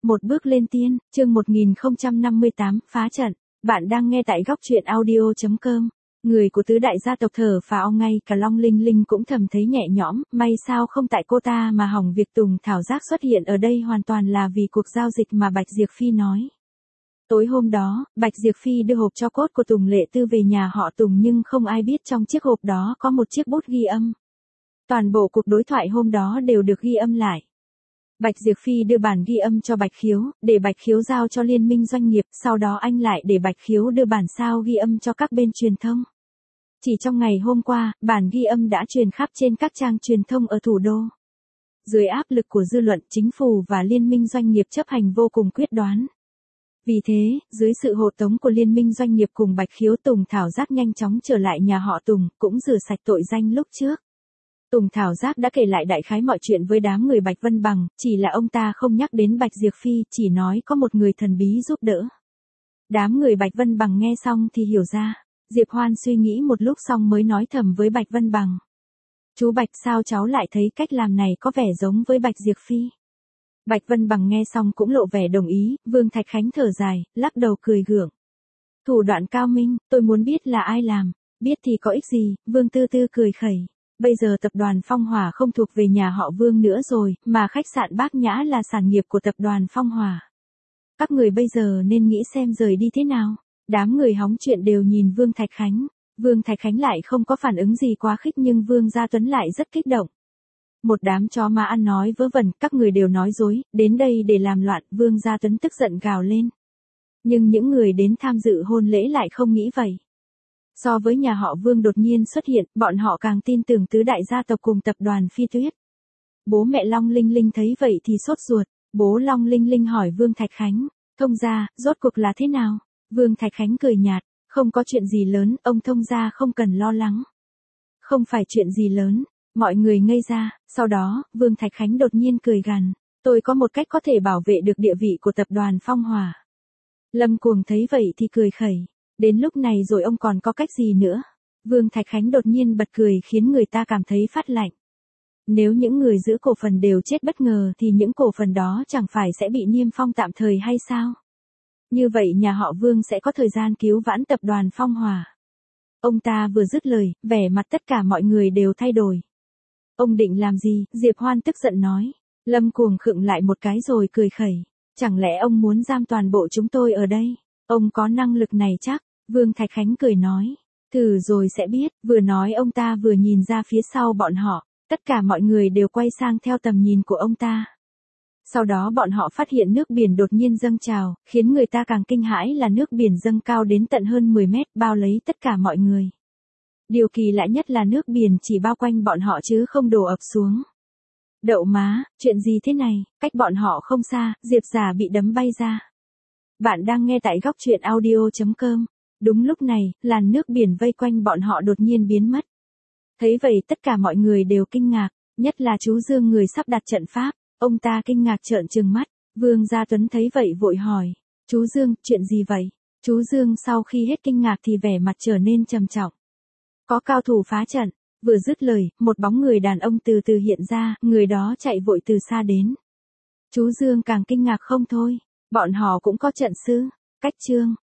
Một bước lên tiên, chương 1058, phá trận. Bạn đang nghe tại góc truyện audio.com. Người của tứ đại gia tộc thở phào ngay cả Long Linh Linh cũng thầm thấy nhẹ nhõm, may sao không tại cô ta mà hỏng việc Tùng Thảo Giác xuất hiện ở đây hoàn toàn là vì cuộc giao dịch mà Bạch Diệp Phi nói. Tối hôm đó, Bạch Diệp Phi đưa hộp tro cốt của Tùng Lệ Tư về nhà họ Tùng nhưng không ai biết trong chiếc hộp đó có một chiếc bút ghi âm. Toàn bộ cuộc đối thoại hôm đó đều được ghi âm lại. Bạch Diệp Phi đưa bản ghi âm cho Bạch Khiếu, để Bạch Khiếu giao cho liên minh doanh nghiệp, sau đó anh lại để Bạch Khiếu đưa bản sao ghi âm cho các bên truyền thông. Chỉ trong ngày hôm qua, bản ghi âm đã truyền khắp trên các trang truyền thông ở thủ đô. Dưới áp lực của dư luận, chính phủ và liên minh doanh nghiệp chấp hành vô cùng quyết đoán. Vì thế, dưới sự hộ tống của liên minh doanh nghiệp cùng Bạch Khiếu, Tùng Thảo Giác nhanh chóng trở lại nhà họ Tùng, cũng rửa sạch tội danh lúc trước. Tùng Thảo Giác đã kể lại đại khái mọi chuyện với đám người Bạch Vân Bằng, chỉ là ông ta không nhắc đến Bạch Diệp Phi, chỉ nói có một người thần bí giúp đỡ. Đám người Bạch Vân Bằng nghe xong thì hiểu ra. Diệp Hoan suy nghĩ một lúc xong mới nói thầm với Bạch Vân Bằng. Chú Bạch, sao cháu lại thấy cách làm này có vẻ giống với Bạch Diệp Phi? Bạch Vân Bằng nghe xong cũng lộ vẻ đồng ý, Vương Thạch Khánh thở dài, lắc đầu cười gượng. Thủ đoạn cao minh, tôi muốn biết là ai làm, biết thì có ích gì, Vương Tư Tư cười khẩy. Bây giờ tập đoàn Phong Hòa không thuộc về nhà họ Vương nữa rồi, mà khách sạn Bác Nhã là sản nghiệp của tập đoàn Phong Hòa. Các người bây giờ nên nghĩ xem rời đi thế nào. Đám người hóng chuyện đều nhìn Vương Thạch Khánh. Vương Thạch Khánh lại không có phản ứng gì quá khích nhưng Vương Gia Tuấn lại rất kích động. Một đám chó má ăn nói vớ vẩn, các người đều nói dối, đến đây để làm loạn, Vương Gia Tuấn tức giận gào lên. Nhưng những người đến tham dự hôn lễ lại không nghĩ vậy. So với nhà họ Vương đột nhiên xuất hiện, bọn họ càng tin tưởng tứ đại gia tộc cùng tập đoàn Phi Tuyết. Bố mẹ Long Linh Linh thấy vậy thì sốt ruột, bố Long Linh Linh hỏi Vương Thạch Khánh, thông gia, rốt cuộc là thế nào? Vương Thạch Khánh cười nhạt, không có chuyện gì lớn, ông thông gia không cần lo lắng. Không phải chuyện gì lớn, mọi người ngây ra, sau đó, Vương Thạch Khánh đột nhiên cười gằn, tôi có một cách có thể bảo vệ được địa vị của tập đoàn Phong Hòa. Lâm Cuồng thấy vậy thì cười khẩy. Đến lúc này rồi ông còn có cách gì nữa? Vương Thạch Khánh đột nhiên bật cười khiến người ta cảm thấy phát lạnh. Nếu những người giữ cổ phần đều chết bất ngờ thì những cổ phần đó chẳng phải sẽ bị niêm phong tạm thời hay sao? Như vậy nhà họ Vương sẽ có thời gian cứu vãn tập đoàn Phong Hòa. Ông ta vừa dứt lời, vẻ mặt tất cả mọi người đều thay đổi. Ông định làm gì? Diệp Hoan tức giận nói. Lâm Cuồng khựng lại một cái rồi cười khẩy. Chẳng lẽ ông muốn giam toàn bộ chúng tôi ở đây? Ông có năng lực này chắc? Vương Thạch Khánh cười nói. Thử rồi sẽ biết. Vừa nói ông ta vừa nhìn ra phía sau bọn họ. Tất cả mọi người đều quay sang theo tầm nhìn của ông ta. Sau đó bọn họ phát hiện nước biển đột nhiên dâng trào, khiến người ta càng kinh hãi là nước biển dâng cao đến tận hơn 10 mét, bao lấy tất cả mọi người. Điều kỳ lạ nhất là nước biển chỉ bao quanh bọn họ chứ không đổ ập xuống. Đậu má, chuyện gì thế này? Cách bọn họ không xa, Diệp Giả bị đấm bay ra. Bạn đang nghe tại góc truyện audio.com. Đúng lúc này, làn nước biển vây quanh bọn họ đột nhiên biến mất. Thấy vậy tất cả mọi người đều kinh ngạc, nhất là chú Dương người sắp đặt trận pháp. Ông ta kinh ngạc trợn trừng mắt, Vương Gia Tuấn thấy vậy vội hỏi, chú Dương, chuyện gì vậy? Chú Dương sau khi hết kinh ngạc thì vẻ mặt trở nên trầm trọng. Có cao thủ phá trận, vừa dứt lời, một bóng người đàn ông từ từ hiện ra, người đó chạy vội từ xa đến. Chú Dương càng kinh ngạc không thôi, bọn họ cũng có trận sư, cách Trương.